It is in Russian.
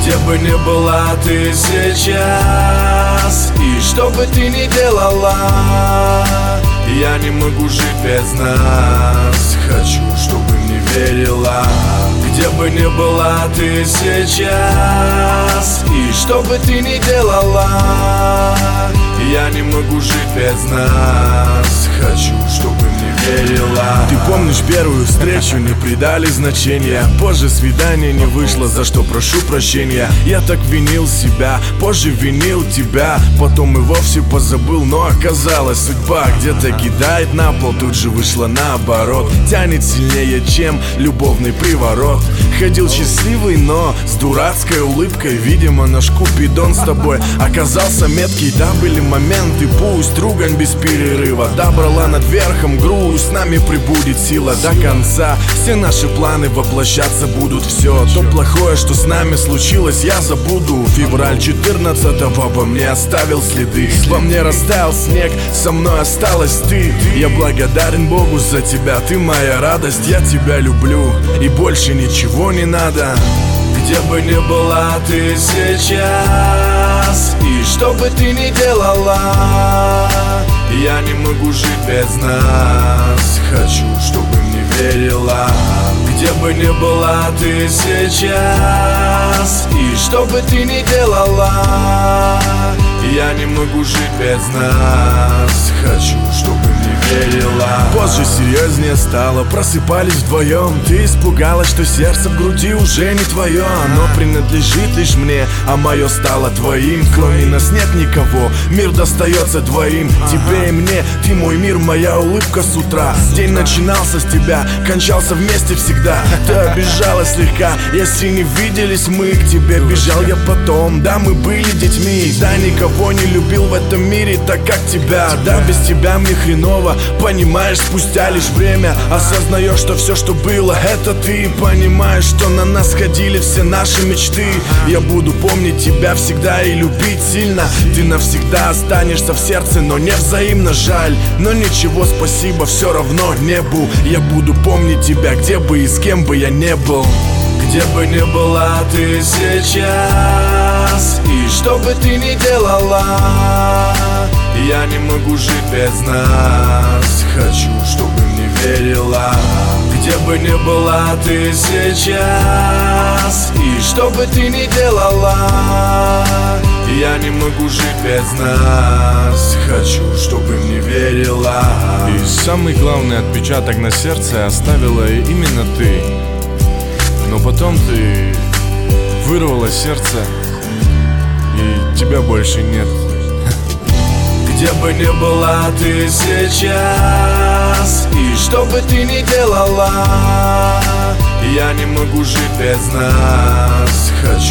Где бы ни была ты сейчас, и что бы ты ни делала, я не могу жить без нас. Хочу, чтобы не верила. Где бы ни была ты сейчас, и что бы ты ни делала, я не могу жить без нас. Хочу, чтобы не верила. Ты помнишь первую встречу, не придали значения. Позже свидание не вышло, за что прошу прощения. Я так винил себя, позже винил тебя. Потом и вовсе позабыл, но оказалось судьба где-то кидает на пол, тут же вышло наоборот. Тянет сильнее, чем любовный приворот. Ходил счастливый, но с дурацкой улыбкой. Видимо, наш Купидон с тобой оказался меткий. Да, были моменты, пусть ругань без перерыва. Да, брала над верхом груз, с нами прибудет сила до конца. Все наши планы воплощаться будут. Все то плохое, что с нами случилось, я забуду. Февраль 14-го во мне оставил следы. Во мне растаял снег, со мной осталась ты. Я благодарен Богу за тебя, ты моя радость. Я тебя люблю, и больше ничего не надо. Где бы ни была ты сейчас, и что бы ты ни делала, я не могу жить без нас. Хочу, чтобы не верила. Где бы ни была ты сейчас, и что бы ты ни делала, я не могу жить без нас. Хочу, чтобы не верила. Позже серьезнее стало, просыпались вдвоем. Ты испугалась, что сердце в груди уже не твое. Оно принадлежит лишь мне, а мое стало твоим. Кроме нас нет никого, мир достается двоим. Тебе и мне, ты мой мир, моя улыбка с утра. День начинался с тебя, кончался вместе всегда. Ты обижалась слегка, если не виделись мы. К тебе бежал я потом, да, мы были детьми. Да, никого не любил в этом мире так, как тебя. Да, без тебя мне хреново, понимаешь, спустя лишь время осознаешь, что все, что было, это ты. Понимаешь, что на нас ходили все наши мечты. Я буду помнить тебя всегда и любить сильно. Ты навсегда останешься в сердце, но не взаимно, жаль. Но ничего, спасибо, все равно небу. Я буду помнить тебя, где бы и с кем бы я не был. Где бы ни была ты сейчас, и что бы ты ни делала, я не могу жить без нас. Хочу, чтобы не верила. Где бы ни была ты сейчас, и что бы ты ни делала, я не могу жить без нас. Хочу, чтобы не верила. И самый главный отпечаток на сердце оставила именно ты. Но потом ты вырвала сердце, и тебя больше нет. Где бы ни была ты сейчас, и что бы ты ни делала, я не могу жить без нас. Хочу